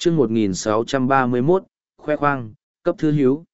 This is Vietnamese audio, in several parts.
chương 1631, khoe khoang, cấp thư hiếu.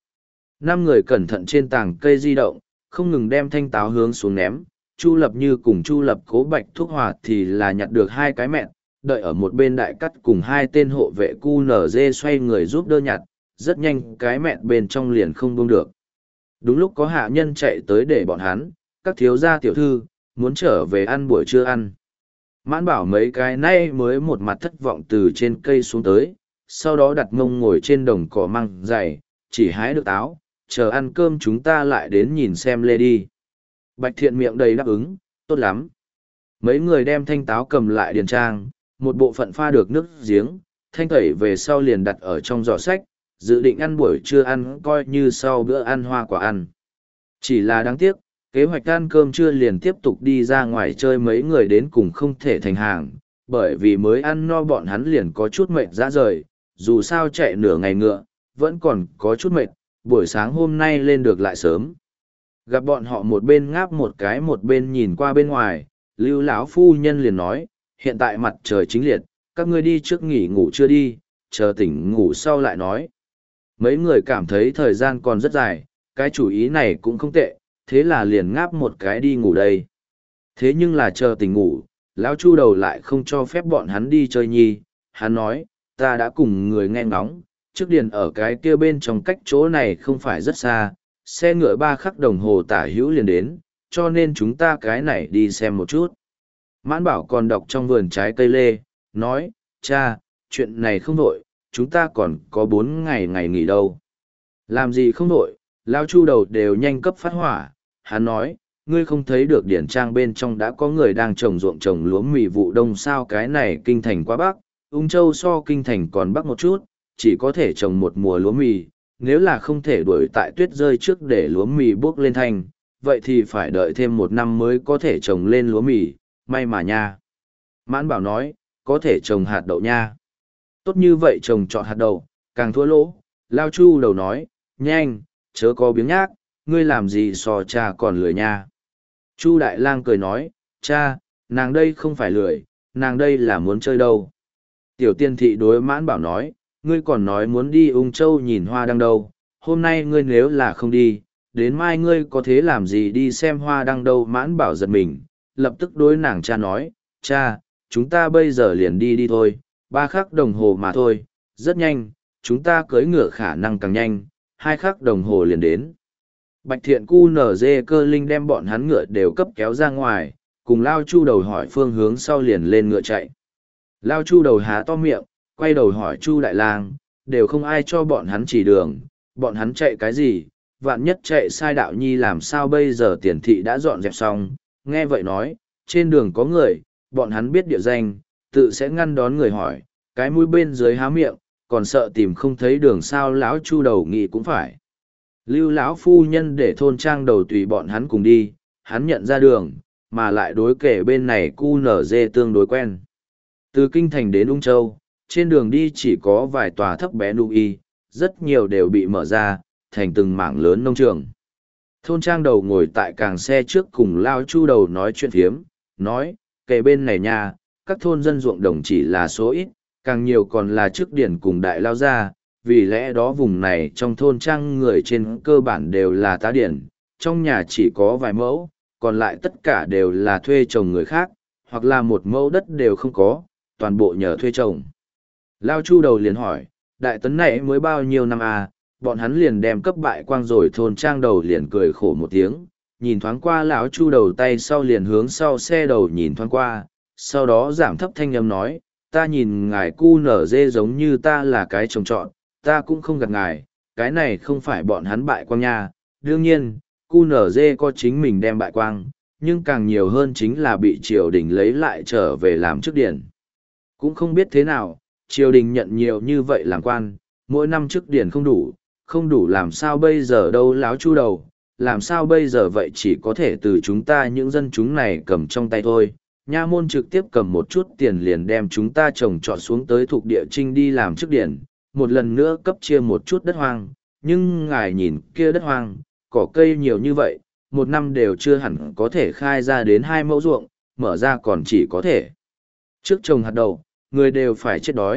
5 người cẩn thận trên tảng cây di động, không ngừng đem thanh táo hướng xuống ném. Chu Lập Như cùng Chu Lập Cố Bạch thuốc hòa thì là nhặt được 2 cái mẹn, đợi ở một bên đại cắt cùng 2 tên hộ vệ QNZ xoay người giúp đỡ nhặt, rất nhanh cái mẹn bên trong liền không buông được. Đúng lúc có hạ nhân chạy tới để bọn hắn, các thiếu gia tiểu thư, muốn trở về ăn buổi trưa ăn. Mãn Bảo mấy cái nay mới một mặt thất vọng từ trên cây xuống tới, sau đó đặt mông ngồi trên đồng cỏ măng dày, chỉ hái được táo, chờ ăn cơm chúng ta lại đến nhìn xem lê đi. Bạch Thiện miệng đầy đáp ứng, tốt lắm. Mấy người đem thanh táo cầm lại điền trang, một bộ phận pha được nước giếng, thanh tẩy về sau liền đặt ở trong giỏ sách, dự định ăn buổi trưa ăn coi như sau bữa ăn hoa quả ăn. Chỉ là đáng tiếc, kế hoạch ăn cơm trưa liền tiếp tục đi ra ngoài chơi, mấy người đến cùng không thể thành hàng, bởi vì mới ăn no bọn hắn liền có chút mệt ra rời, dù sao chạy nửa ngày ngựa, vẫn còn có chút mệt, buổi sáng hôm nay lên được lại sớm. Gặp bọn họ một bên ngáp một cái một bên nhìn qua bên ngoài, Lưu lão phu nhân liền nói, hiện tại mặt trời chính liệt, các ngươi đi trước nghỉ ngủ chưa đi, chờ tỉnh ngủ sau lại nói. Mấy người cảm thấy thời gian còn rất dài, cái chủ ý này cũng không tệ, thế là liền ngáp một cái đi ngủ đây. Thế nhưng là chờ tỉnh ngủ, lão Chu đầu lại không cho phép bọn hắn đi chơi nhi, hắn nói, ta đã cùng người nghe ngóng, trước điền ở cái kia bên trong cách chỗ này không phải rất xa, xe ngựa 3 khắc đồng hồ tả hữu liền đến, cho nên chúng ta cái này đi xem một chút. Mãn Bảo còn đọc trong vườn trái cây lê, nói, cha, chuyện này không đổi, chúng ta còn có 4 ngày nghỉ đâu. Làm gì không đổi, lao Chu đầu đều nhanh cấp phát hỏa, hắn nói, ngươi không thấy được điển trang bên trong đã có người đang trồng ruộng trồng lúa mì vụ đông sao, cái này kinh thành quá bắc, Ung Châu so kinh thành còn bắc một chút, chỉ có thể trồng một mùa lúa mì, nếu là không thể đuổi tại tuyết rơi trước để lúa mì bốc lên thành, vậy thì phải đợi thêm 1 năm mới có thể trồng lên lúa mì, may mà nha. Mãn Bảo nói, có thể trồng hạt đậu nha. Tốt như vậy trồng trọt hạt đậu, càng thua lỗ. Lao Chu đầu nói, nhanh, chớ có biếng nhác, ngươi làm gì so cha còn lười nha. Chu Đại Lang cười nói, cha, nàng đây không phải lười, nàng đây là muốn chơi đâu. Tiểu Tiên Thị đối Mãn Bảo nói, ngươi còn nói muốn đi Ung Châu nhìn hoa đăng đâu, hôm nay ngươi nếu là không đi, đến mai ngươi có thế làm gì đi xem hoa đăng đâu. Mãn Bảo giật mình, lập tức đối nàng cha nói, cha, chúng ta bây giờ liền đi thôi, 3 khắc đồng hồ mà thôi, rất nhanh, chúng ta cưỡi ngựa khả năng càng nhanh, 2 khắc đồng hồ liền đến. Bạch Thiện QNZ Cơ Linh đem bọn hắn ngựa đều cấp kéo ra ngoài, cùng Lao Chu đầu hỏi phương hướng sau liền lên ngựa chạy. Lao Chu đầu há to miệng, quay đầu hỏi Chu Đại Lang, đều không ai cho bọn hắn chỉ đường, bọn hắn chạy cái gì, vạn nhất chạy sai đạo nhi làm sao bây giờ. Tiền thị đã dọn dẹp xong, nghe vậy nói, trên đường có người, bọn hắn biết địa danh, tự sẽ ngăn đón người hỏi, cái mũi bên dưới há miệng, còn sợ tìm không thấy đường sao. Lão Chu đầu nghĩ cũng phải. Lưu lão phu nhân để thôn trang đầu tùy bọn hắn cùng đi, hắn nhận ra đường, mà lại đối kể bên này QNZ tương đối quen. Từ Kinh Thành đến Ung Châu, trên đường đi chỉ có vài tòa thấp bé núi, rất nhiều đều bị mở ra, thành từng mảng lớn nông trường. Thôn trang đầu ngồi tại càng xe trước cùng Lao Chu đầu nói chuyện phiếm, nói, kể bên này nha, các thôn dân ruộng đồng chỉ là số ít, càng nhiều còn là trước điển cùng đại lao gia, vì lẽ đó vùng này trong thôn trang người trên cơ bản đều là tá điển, trong nhà chỉ có vài mẫu, còn lại tất cả đều là thuê trồng người khác, hoặc là một mẫu đất đều không có, toàn bộ nhờ thuê trồng. Lao Chu đầu liền hỏi, đại tấn này mới bao nhiêu năm à, bọn hắn liền đem cấp bại quang rồi. Thôn trang đầu liền cười khổ một tiếng, nhìn thoáng qua lão Chu đầu tay sau liền hướng sau xe đầu nhìn thoáng qua, sau đó giảm thấp thanh âm nói, ta nhìn ngài QNZ giống như ta là cái trồng trọt, ta cũng không gạt ngài, cái này không phải bọn hắn bại quang nha. Đương nhiên, QNZ có chính mình đem bại quang, nhưng càng nhiều hơn chính là bị triều đình lấy lại trở về làm chức điển. Cũng không biết thế nào, triều đình nhận nhiều như vậy làm quan, mỗi năm chức điển không đủ làm sao bây giờ đâu. Láo Chu đầu, làm sao bây giờ vậy, chỉ có thể từ chúng ta những dân chúng này cầm trong tay thôi. Nha môn trực tiếp cầm một chút tiền liền đem chúng ta trồng trọt xuống tới thuộc địa trinh đi làm chức điển, một lần nữa cấp chia một chút đất hoang, nhưng ngài nhìn kia đất hoang, cỏ cây nhiều như vậy, một năm đều chưa hẳn có thể khai ra đến 2 mẫu ruộng, mở ra còn chỉ có thể trước trồng hạt đậu, người đều phải chết đói,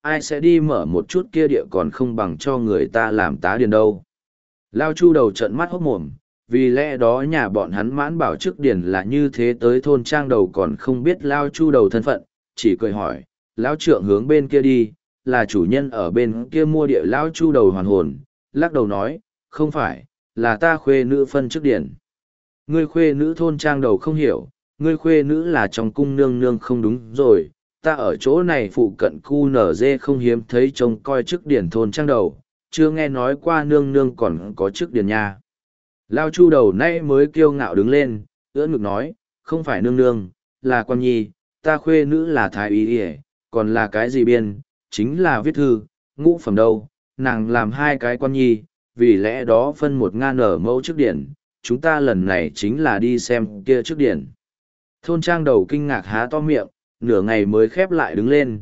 ai sẽ đi mở một chút kia địa còn không bằng cho người ta làm tá điền đâu. Lao Chu đầu trợn mắt hốt mồm, vì lẽ đó nhà bọn hắn mãn bảo trước điền là như thế, tới thôn trang đầu còn không biết Lao Chu đầu thân phận, chỉ cười hỏi, Lão trượng hướng bên kia đi, là chủ nhân ở bên kia mua địa. Lão Chu đầu hoàn hồn, lắc đầu nói, không phải, là ta khuê nữ phân trước điền. Ngươi khuê nữ? Thôn trang đầu không hiểu, ngươi khuê nữ là trong cung nương nương không đúng rồi, ta ở chỗ này phụ cận khu nở dê không hiếm thấy trông coi trước điển. Thôn trang đầu, chưa nghe nói qua nương nương còn có trước điển nha. Lao Chu đầu nay mới kiêu ngạo đứng lên, ưỡn ngực nói, không phải nương nương, là quan nhi, ta khuê nữ là thái y ỉa, còn là cái gì biên, chính là viết thư, ngũ phẩm đâu, nàng làm hai cái quan nhi, vì lẽ đó phân 1.000 ở mẫu trước điển, chúng ta lần này chính là đi xem kia trước điển. Thôn trang đầu kinh ngạc há to miệng, nửa ngày mới khép lại đứng lên,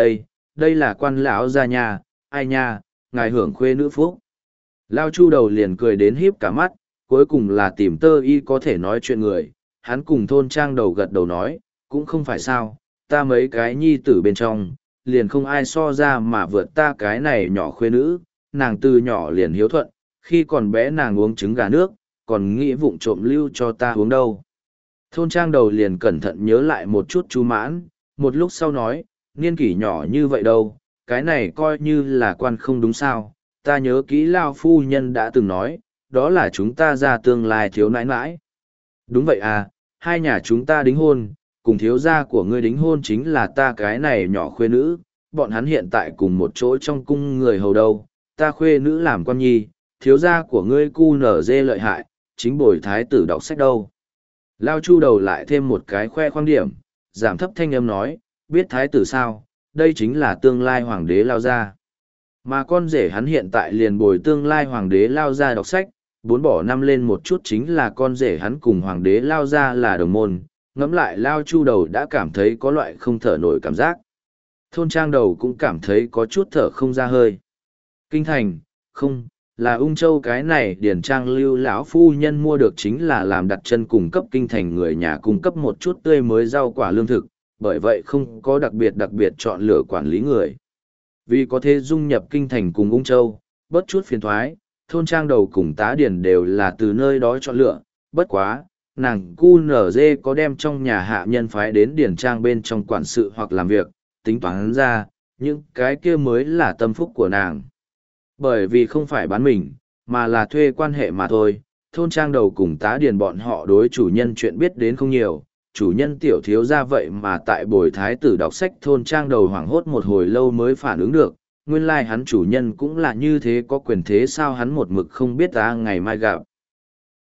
đây là quan lão gia nhà, ai nha, ngài hưởng khuê nữ phúc. Lao Chu đầu liền cười đến híp cả mắt, cuối cùng là tìm tơ y có thể nói chuyện người, hắn cùng thôn trang đầu gật đầu nói, cũng không phải sao, ta mấy cái nhi tử bên trong, liền không ai so ra mà vượt ta cái này nhỏ khuê nữ, nàng từ nhỏ liền hiếu thuận, khi còn bé nàng uống trứng gà nước, còn nghĩ vụng trộm lưu cho ta uống đâu. Thôn trang đầu liền cẩn thận nhớ lại một chút chú mãn, một lúc sau nói, niên kỷ nhỏ như vậy đâu, cái này coi như là quan không đúng sao, ta nhớ kỹ Lao phu nhân đã từng nói, đó là chúng ta ra tương lai thiếu nãi nãi. Đúng vậy à, hai nhà chúng ta đính hôn, cùng thiếu gia của ngươi đính hôn chính là ta cái này nhỏ khuê nữ, bọn hắn hiện tại cùng một chỗ trong cung người hầu đâu, ta khuê nữ làm quan nhi, thiếu gia của ngươi cu nở dê lợi hại, chính bồi thái tử đọc sách đâu. Lao Chu đầu lại thêm một cái khoe khoang điểm, giảm thấp thanh âm nói, biết thái tử sao, đây chính là tương lai hoàng đế Lao gia. Mà con rể hắn hiện tại liền bồi tương lai hoàng đế Lao gia đọc sách, 4 bỏ 5 lên một chút chính là con rể hắn cùng hoàng đế Lao gia là đồng môn, ngẫm lại Lao Chu đầu đã cảm thấy có loại không thở nổi cảm giác. Thôn trang đầu cũng cảm thấy có chút thở không ra hơi. Kinh thành, không, là Ung Châu cái này điển trang lưu lão phu nhân mua được chính là làm đặt chân cung cấp kinh thành người nhà cung cấp một chút tươi mới rau quả lương thực, bởi vậy không có đặc biệt chọn lựa quản lý người. Vì có thể dung nhập kinh thành cùng Ung Châu, bớt chút phiền thoái, thôn trang đầu cùng tá điển đều là từ nơi đó chọn lựa, bất quá, nàng cu nở dê có đem trong nhà hạ nhân phái đến điển trang bên trong quản sự hoặc làm việc, tính toán ra, những cái kia mới là tâm phúc của nàng. Bởi vì không phải bán mình, mà là thuê quan hệ mà thôi, thôn trang đầu cùng tá điền bọn họ đối chủ nhân chuyện biết đến không nhiều, chủ nhân tiểu thiếu ra vậy mà tại bồi thái tử đọc sách. Thôn trang đầu hoảng hốt một hồi lâu mới phản ứng được, nguyên lai hắn chủ nhân cũng là như thế, có quyền thế sao hắn một mực không biết ta ngày mai gặp.